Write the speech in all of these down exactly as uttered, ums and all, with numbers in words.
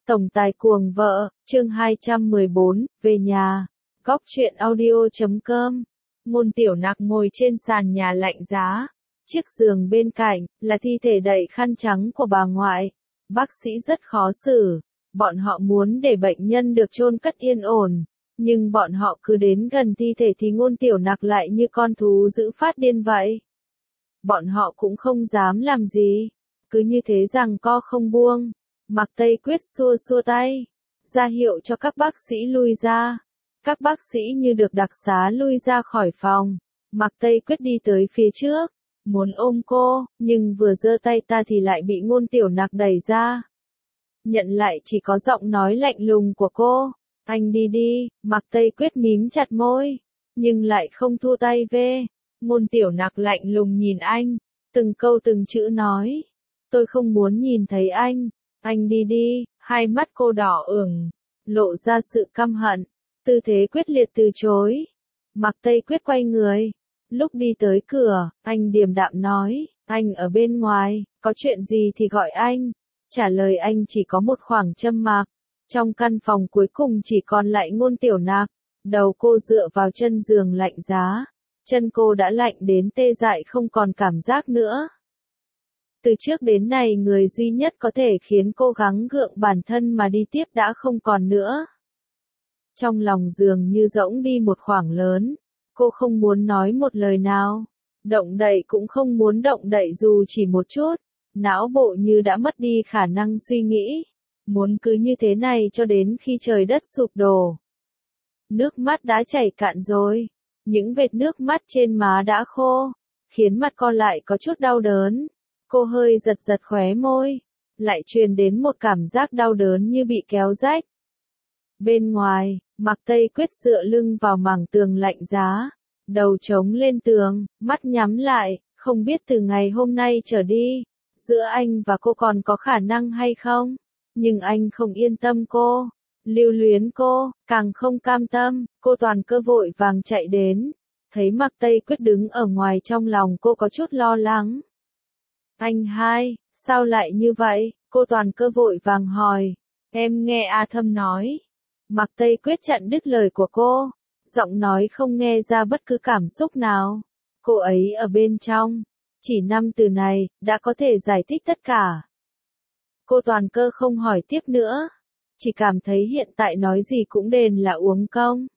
Tổng tài cuồng vợ, chương hai trăm mười bốn, về nhà. Góc truyện audio chấm com. Ngôn Tiểu Nặc ngồi trên sàn nhà lạnh giá. Chiếc giường bên cạnh, là thi thể đậy khăn trắng của bà ngoại. Bác sĩ rất khó xử. Bọn họ muốn để bệnh nhân được chôn cất yên ổn. Nhưng bọn họ cứ đến gần thi thể thì Ngôn Tiểu Nặc lại như con thú dữ phát điên vậy. Bọn họ cũng không dám làm gì. Cứ như thế rằng co không buông. Mạc Tây Quyết xua xua tay, ra hiệu cho các bác sĩ lui ra. Các bác sĩ như được đặc xá lui ra khỏi phòng. Mạc Tây Quyết đi tới phía trước, muốn ôm cô, nhưng vừa giơ tay ta thì lại bị Ngôn Tiểu Nặc đẩy ra. Nhận lại chỉ có giọng nói lạnh lùng của cô. Anh đi đi, Mạc Tây Quyết mím chặt môi, nhưng lại không thua tay về. Ngôn Tiểu Nặc lạnh lùng nhìn anh, từng câu từng chữ nói. Tôi không muốn nhìn thấy anh. Anh đi đi, hai mắt cô đỏ ửng, lộ ra sự căm hận, tư thế quyết liệt từ chối. Mạc Tây Quyết quay người, lúc đi tới cửa, anh điềm đạm nói, anh ở bên ngoài, có chuyện gì thì gọi anh. Trả lời anh chỉ có một khoảng trầm mặc. Trong căn phòng cuối cùng chỉ còn lại Ngôn Tiểu Nặc, đầu cô dựa vào chân giường lạnh giá, chân cô đã lạnh đến tê dại không còn cảm giác nữa. Từ trước đến nay người duy nhất có thể khiến cô gắng gượng bản thân mà đi tiếp đã không còn nữa. Trong lòng dường như rỗng đi một khoảng lớn, cô không muốn nói một lời nào, động đậy cũng không muốn động đậy dù chỉ một chút, não bộ như đã mất đi khả năng suy nghĩ, muốn cứ như thế này cho đến khi trời đất sụp đổ. Nước mắt đã chảy cạn rồi, những vệt nước mắt trên má đã khô, khiến mặt cô lại có chút đau đớn. Cô hơi giật giật khóe môi, lại truyền đến một cảm giác đau đớn như bị kéo rách. Bên ngoài, Mạc Tây Quyết dựa lưng vào mảng tường lạnh giá, đầu chống lên tường, mắt nhắm lại, không biết từ ngày hôm nay trở đi, giữa anh và cô còn có khả năng hay không, nhưng anh không yên tâm cô, lưu luyến cô, càng không cam tâm. Cô Toàn Cơ vội vàng chạy đến, thấy Mạc Tây Quyết đứng ở ngoài, trong lòng cô có chút lo lắng. Anh hai, sao lại như vậy? Cô Toàn Cơ vội vàng hỏi. Em nghe A Thâm nói. Mạc Tây Quyết chặn đứt lời của cô, giọng nói không nghe ra bất cứ cảm xúc nào. Cô ấy ở bên trong, chỉ năm từ này, đã có thể giải thích tất cả. Cô Toàn Cơ không hỏi tiếp nữa, chỉ cảm thấy hiện tại nói gì cũng đền là uống công.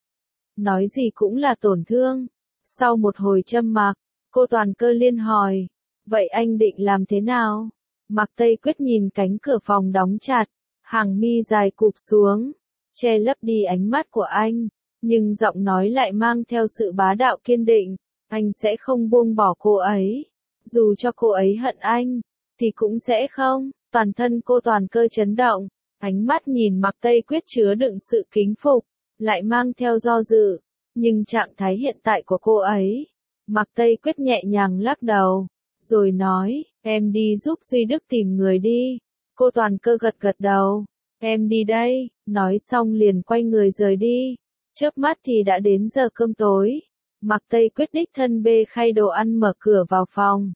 Nói gì cũng là tổn thương. Sau một hồi trầm mặc, cô Toàn Cơ liên hỏi. Vậy anh định làm thế nào? Mạc Tây Quyết nhìn cánh cửa phòng đóng chặt, hàng mi dài cụp xuống, che lấp đi ánh mắt của anh, nhưng giọng nói lại mang theo sự bá đạo kiên định, anh sẽ không buông bỏ cô ấy, dù cho cô ấy hận anh, thì cũng sẽ không. Toàn thân cô Toàn Cơ chấn động, ánh mắt nhìn Mạc Tây Quyết chứa đựng sự kính phục, lại mang theo do dự, nhưng trạng thái hiện tại của cô ấy. Mạc Tây Quyết nhẹ nhàng lắc đầu, rồi nói, em đi giúp Duy Đức tìm người đi. Cô Toàn Cơ gật gật đầu, em đi đây, nói xong liền quay người rời đi. Chớp mắt thì đã đến giờ cơm tối. Mạc Tây Quyết đích thân bê khay đồ ăn mở cửa vào phòng.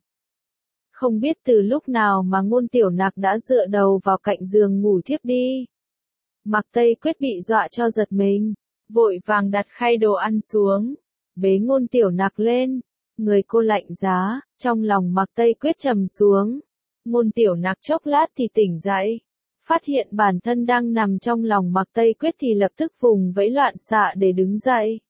Không biết từ lúc nào mà Ngôn Tiểu Nặc đã dựa đầu vào cạnh giường ngủ thiếp đi. Mạc Tây Quyết bị dọa cho giật mình, vội vàng đặt khay đồ ăn xuống, bế Ngôn Tiểu Nặc lên. Người cô lạnh giá, trong lòng Mạc Tây Quyết trầm xuống. Ngôn Tiểu Nặc chốc lát thì tỉnh dậy, phát hiện bản thân đang nằm trong lòng Mạc Tây Quyết thì lập tức vùng vẫy loạn xạ để đứng dậy.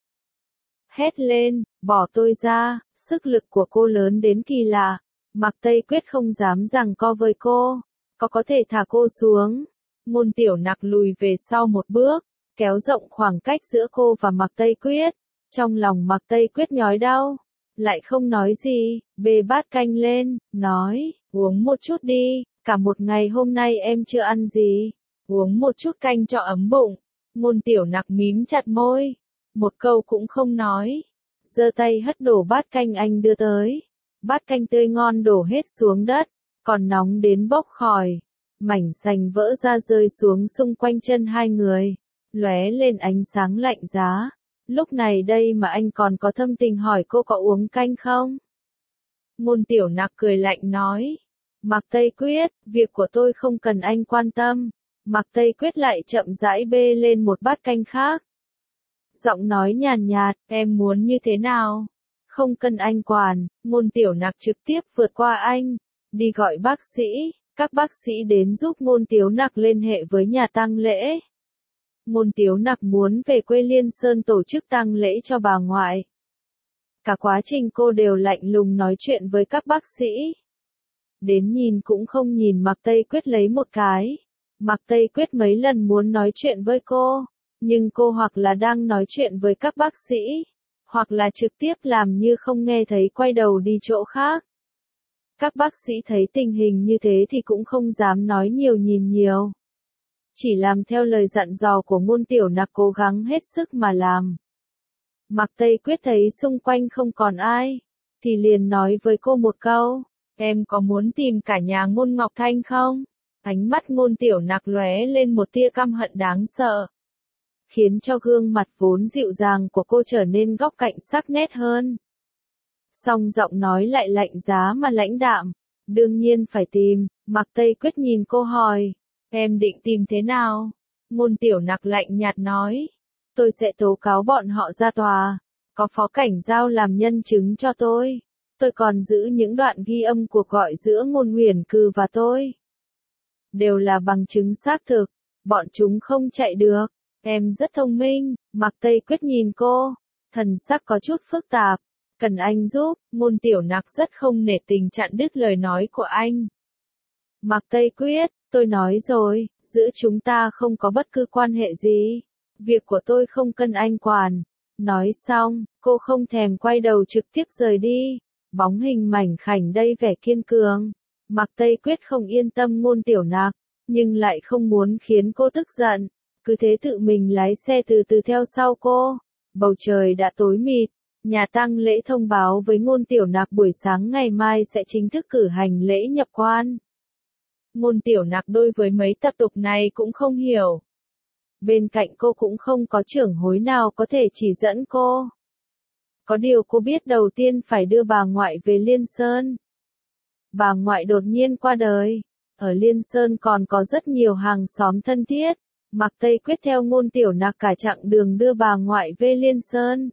Hét lên, bỏ tôi ra, sức lực của cô lớn đến kỳ lạ. Mạc Tây Quyết không dám giằng co với cô, có có thể thả cô xuống. Ngôn Tiểu Nặc lùi về sau một bước, kéo rộng khoảng cách giữa cô và Mạc Tây Quyết. Trong lòng Mạc Tây Quyết nhói đau, lại không nói gì, bê bát canh lên, nói, uống một chút đi, cả một ngày hôm nay em chưa ăn gì, uống một chút canh cho ấm bụng. Ngôn Tiểu Nặc mím chặt môi, một câu cũng không nói, giơ tay hất đổ bát canh anh đưa tới. Bát canh tươi ngon đổ hết xuống đất, còn nóng đến bốc khói, mảnh sành vỡ ra rơi xuống xung quanh chân hai người, lóe lên ánh sáng lạnh giá. Lúc này đây mà anh còn có thâm tình hỏi cô có uống canh không? Ngôn Tiểu Nặc cười lạnh nói, Mạc Tây Quyết, việc của tôi không cần anh quan tâm, Mạc Tây Quyết lại chậm rãi bê lên một bát canh khác. Giọng nói nhàn nhạt, em muốn như thế nào? Không cần anh quản, Ngôn Tiểu Nặc trực tiếp vượt qua anh, đi gọi bác sĩ, các bác sĩ đến giúp Ngôn Tiếu Nặc liên hệ với nhà tang lễ. Ngôn Tiếu Nặc muốn về quê Liên Sơn tổ chức tang lễ cho bà ngoại. Cả quá trình cô đều lạnh lùng nói chuyện với các bác sĩ. Đến nhìn cũng không nhìn Mạc Tây Quyết lấy một cái. Mạc Tây Quyết mấy lần muốn nói chuyện với cô, nhưng cô hoặc là đang nói chuyện với các bác sĩ, hoặc là trực tiếp làm như không nghe thấy quay đầu đi chỗ khác. Các bác sĩ thấy tình hình như thế thì cũng không dám nói nhiều nhìn nhiều. Chỉ làm theo lời dặn dò của Ngôn Tiểu Nặc cố gắng hết sức mà làm. Mạc Tây Quyết thấy xung quanh không còn ai, thì liền nói với cô một câu, em có muốn tìm cả nhà Ngôn Ngọc Thanh không? Ánh mắt Ngôn Tiểu Nặc lóe lên một tia căm hận đáng sợ, khiến cho gương mặt vốn dịu dàng của cô trở nên góc cạnh sắc nét hơn. Song giọng nói lại lạnh giá mà lãnh đạm, đương nhiên phải tìm. Mạc Tây Quyết nhìn cô hỏi, em định tìm thế nào? Ngôn Tiểu Nặc lạnh nhạt nói, tôi sẽ tố cáo bọn họ ra tòa, có Phó Cảnh Giao làm nhân chứng cho tôi. Tôi còn giữ những đoạn ghi âm cuộc gọi giữa Ngôn Huyền Cừ và tôi. Đều là bằng chứng xác thực, bọn chúng không chạy được. Em rất thông minh. Mạc Tây Quyết nhìn cô, thần sắc có chút phức tạp. Cần anh giúp. Ngôn Tiểu Nặc rất không nể tình chặn đứt lời nói của anh. Mạc Tây Quyết, tôi nói rồi, giữa chúng ta không có bất cứ quan hệ gì. Việc của tôi không cần anh quản. Nói xong, cô không thèm quay đầu trực tiếp rời đi. Bóng hình mảnh khảnh đây vẻ kiên cường. Mạc Tây Quyết không yên tâm Ngôn Tiểu Nặc, nhưng lại không muốn khiến cô tức giận. Cứ thế tự mình lái xe từ từ theo sau cô. Bầu trời đã tối mịt. Nhà tang lễ thông báo với Ngôn Tiểu Nặc buổi sáng ngày mai sẽ chính thức cử hành lễ nhập quan. Ngôn Tiểu Nặc đối với mấy tập tục này cũng không hiểu. Bên cạnh cô cũng không có trưởng hối nào có thể chỉ dẫn cô. Có điều cô biết đầu tiên phải đưa bà ngoại về Liên Sơn. Bà ngoại đột nhiên qua đời. Ở Liên Sơn còn có rất nhiều hàng xóm thân thiết. Mạc Tây Quyết theo Ngôn Tiểu Nặc cả chặng đường đưa bà ngoại về Liên Sơn.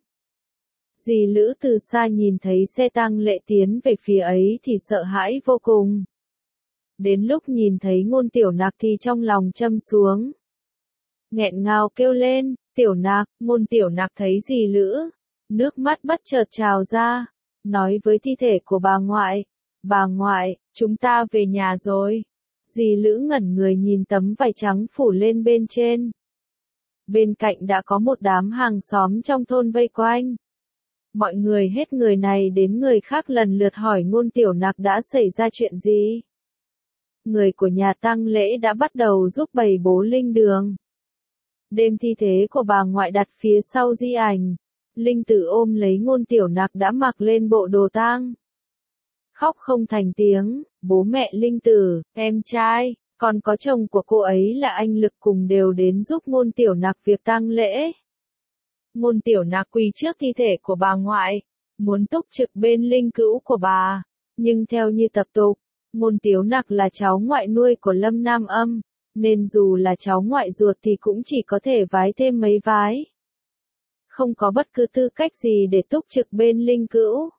Dì Lữ từ xa nhìn thấy xe tang lễ tiến về phía ấy thì sợ hãi vô cùng. Đến lúc nhìn thấy Ngôn Tiểu Nặc thì trong lòng châm xuống. Nghẹn ngào kêu lên, Tiểu Nặc. Ngôn Tiểu Nặc thấy dì Lữ, nước mắt bất chợt trào ra, nói với thi thể của bà ngoại, bà ngoại, chúng ta về nhà rồi. Dì Lữ ngẩn người nhìn tấm vải trắng phủ lên bên trên. Bên cạnh đã có một đám hàng xóm trong thôn vây quanh. Mọi người hết người này đến người khác lần lượt hỏi Ngôn Tiểu Nặc đã xảy ra chuyện gì. Người của nhà tang lễ đã bắt đầu giúp bày bố linh đường. Đêm thi thể của bà ngoại đặt phía sau di ảnh. Linh Tử ôm lấy Ngôn Tiểu Nặc đã mặc lên bộ đồ tang. Khóc không thành tiếng, bố mẹ Linh Tử, em trai, còn có chồng của cô ấy là anh Lực cùng đều đến giúp Ngôn Tiểu Nặc việc tang lễ. Ngôn Tiểu Nặc quỳ trước thi thể của bà ngoại, muốn túc trực bên linh cữu của bà, nhưng theo như tập tục, Ngôn Tiểu Nặc là cháu ngoại nuôi của Lâm Nam Âm, nên dù là cháu ngoại ruột thì cũng chỉ có thể vái thêm mấy vái. Không có bất cứ tư cách gì để túc trực bên linh cữu.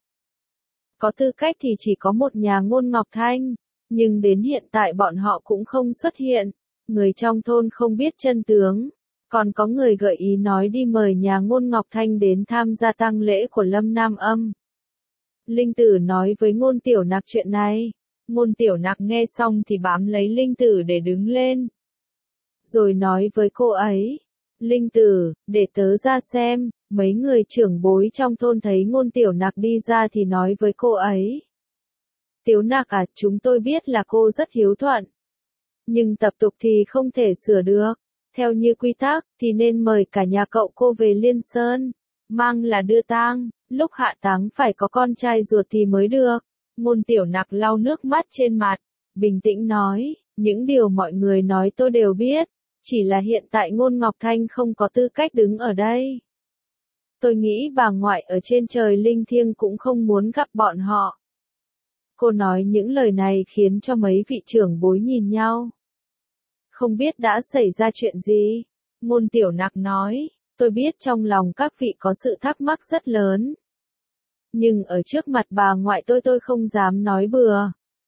Có tư cách thì chỉ có một nhà Ngôn Ngọc Thanh, nhưng đến hiện tại bọn họ cũng không xuất hiện, người trong thôn không biết chân tướng. Còn có người gợi ý nói đi mời nhà Ngôn Ngọc Thanh đến tham gia tang lễ của Lâm Nam Âm. Linh Tử nói với Ngôn Tiểu Nặc chuyện này. Ngôn Tiểu Nặc nghe xong thì bám lấy Linh Tử để đứng lên. Rồi nói với cô ấy, Linh Tử, để tớ ra xem. Mấy người trưởng bối trong thôn thấy Ngôn Tiểu Nặc đi ra thì nói với cô ấy. Tiểu Nặc à, chúng tôi biết là cô rất hiếu thuận. Nhưng tập tục thì không thể sửa được. Theo như quy tắc, thì nên mời cả nhà cậu cô về Liên Sơn. Mang là đưa tang, lúc hạ táng phải có con trai ruột thì mới được. Ngôn Tiểu Nặc lau nước mắt trên mặt, bình tĩnh nói, những điều mọi người nói tôi đều biết. Chỉ là hiện tại Ngôn Ngọc Thanh không có tư cách đứng ở đây. Tôi nghĩ bà ngoại ở trên trời linh thiêng cũng không muốn gặp bọn họ. Cô nói những lời này khiến cho mấy vị trưởng bối nhìn nhau. không biết đã xảy ra chuyện gì. Ngôn Tiểu Nặc nói, tôi biết trong lòng các vị có sự thắc mắc rất lớn. Nhưng ở trước mặt bà ngoại tôi tôi không dám nói bừa.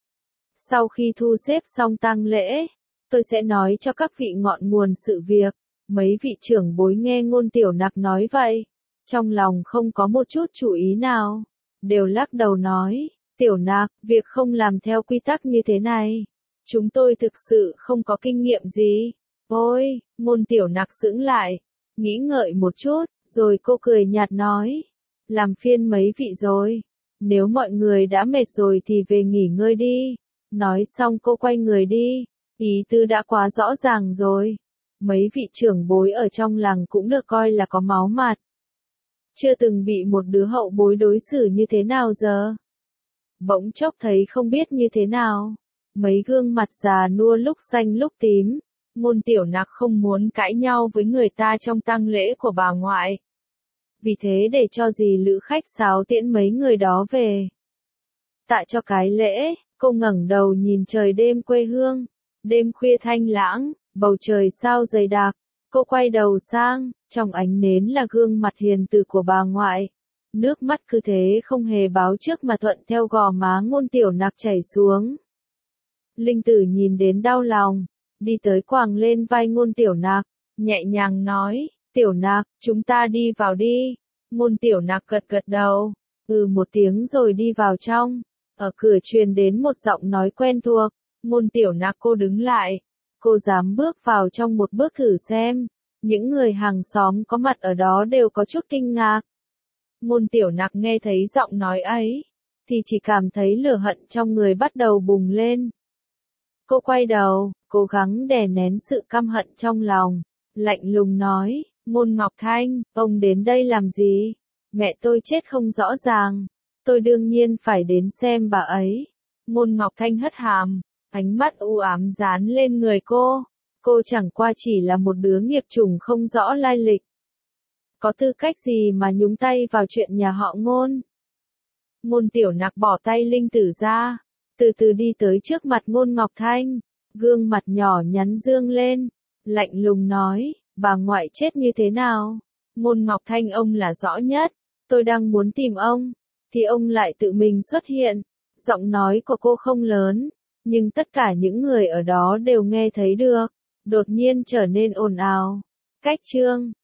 Sau khi thu xếp xong tang lễ, tôi sẽ nói cho các vị ngọn nguồn sự việc. Mấy vị trưởng bối nghe Ngôn Tiểu Nặc nói vậy, trong lòng không có một chút chú ý nào, đều lắc đầu nói, Tiểu Nặc, việc không làm theo quy tắc như thế này, chúng tôi thực sự không có kinh nghiệm gì. Ôi, Ngôn Tiểu Nặc sững lại, nghĩ ngợi một chút, rồi cô cười nhạt nói, làm phiên mấy vị rồi, nếu mọi người đã mệt rồi thì về nghỉ ngơi đi. Nói xong cô quay người đi, ý tư đã quá rõ ràng rồi. Mấy vị trưởng bối ở trong làng cũng được coi là có máu mặt. Chưa từng bị một đứa hậu bối đối xử như thế nào giờ. Bỗng chốc thấy không biết như thế nào. Mấy gương mặt già nua lúc xanh lúc tím. Ngôn Tiểu Nặc không muốn cãi nhau với người ta trong tang lễ của bà ngoại. Vì thế để cho dì Lữ khách sáo tiễn mấy người đó về. Tại cho cái lễ, cô ngẩng đầu nhìn trời đêm quê hương. Đêm khuya thanh lãng, bầu trời sao dày đặc. Cô quay đầu sang, trong ánh nến là gương mặt hiền từ của bà ngoại. Nước mắt cứ thế không hề báo trước mà thuận theo gò má Ngôn Tiểu Nặc chảy xuống. Linh Tử nhìn đến đau lòng, đi tới quàng lên vai Ngôn Tiểu Nặc, nhẹ nhàng nói, Tiểu Nặc, chúng ta đi vào đi. Ngôn Tiểu Nặc gật gật đầu, ừ một tiếng rồi đi vào trong. Ở cửa truyền đến một giọng nói quen thuộc, Ngôn Tiểu Nặc cô đứng lại. Cô dám bước vào trong một bước thử xem. Những người hàng xóm có mặt ở đó đều có chút kinh ngạc. Ngôn Tiểu Nặc nghe thấy giọng nói ấy, thì chỉ cảm thấy lửa hận trong người bắt đầu bùng lên. Cô quay đầu, cố gắng đè nén sự căm hận trong lòng, lạnh lùng nói, Ngôn Ngọc Thanh, ông đến đây làm gì? Mẹ tôi chết không rõ ràng, tôi đương nhiên phải đến xem bà ấy. Ngôn Ngọc Thanh hất hàm, ánh mắt u ám dán lên người cô. Cô chẳng qua chỉ là một đứa nghiệp chủng không rõ lai lịch. Có tư cách gì mà nhúng tay vào chuyện nhà họ Ngôn? Ngôn Tiểu Nặc bỏ tay Linh Tử ra, từ từ đi tới trước mặt Ngôn Ngọc Thanh, gương mặt nhỏ nhắn dương lên, lạnh lùng nói, bà ngoại chết như thế nào? Ngôn Ngọc Thanh ông là rõ nhất, tôi đang muốn tìm ông, thì ông lại tự mình xuất hiện. Giọng nói của cô không lớn, nhưng tất cả những người ở đó đều nghe thấy được, đột nhiên trở nên ồn ào. Cách chương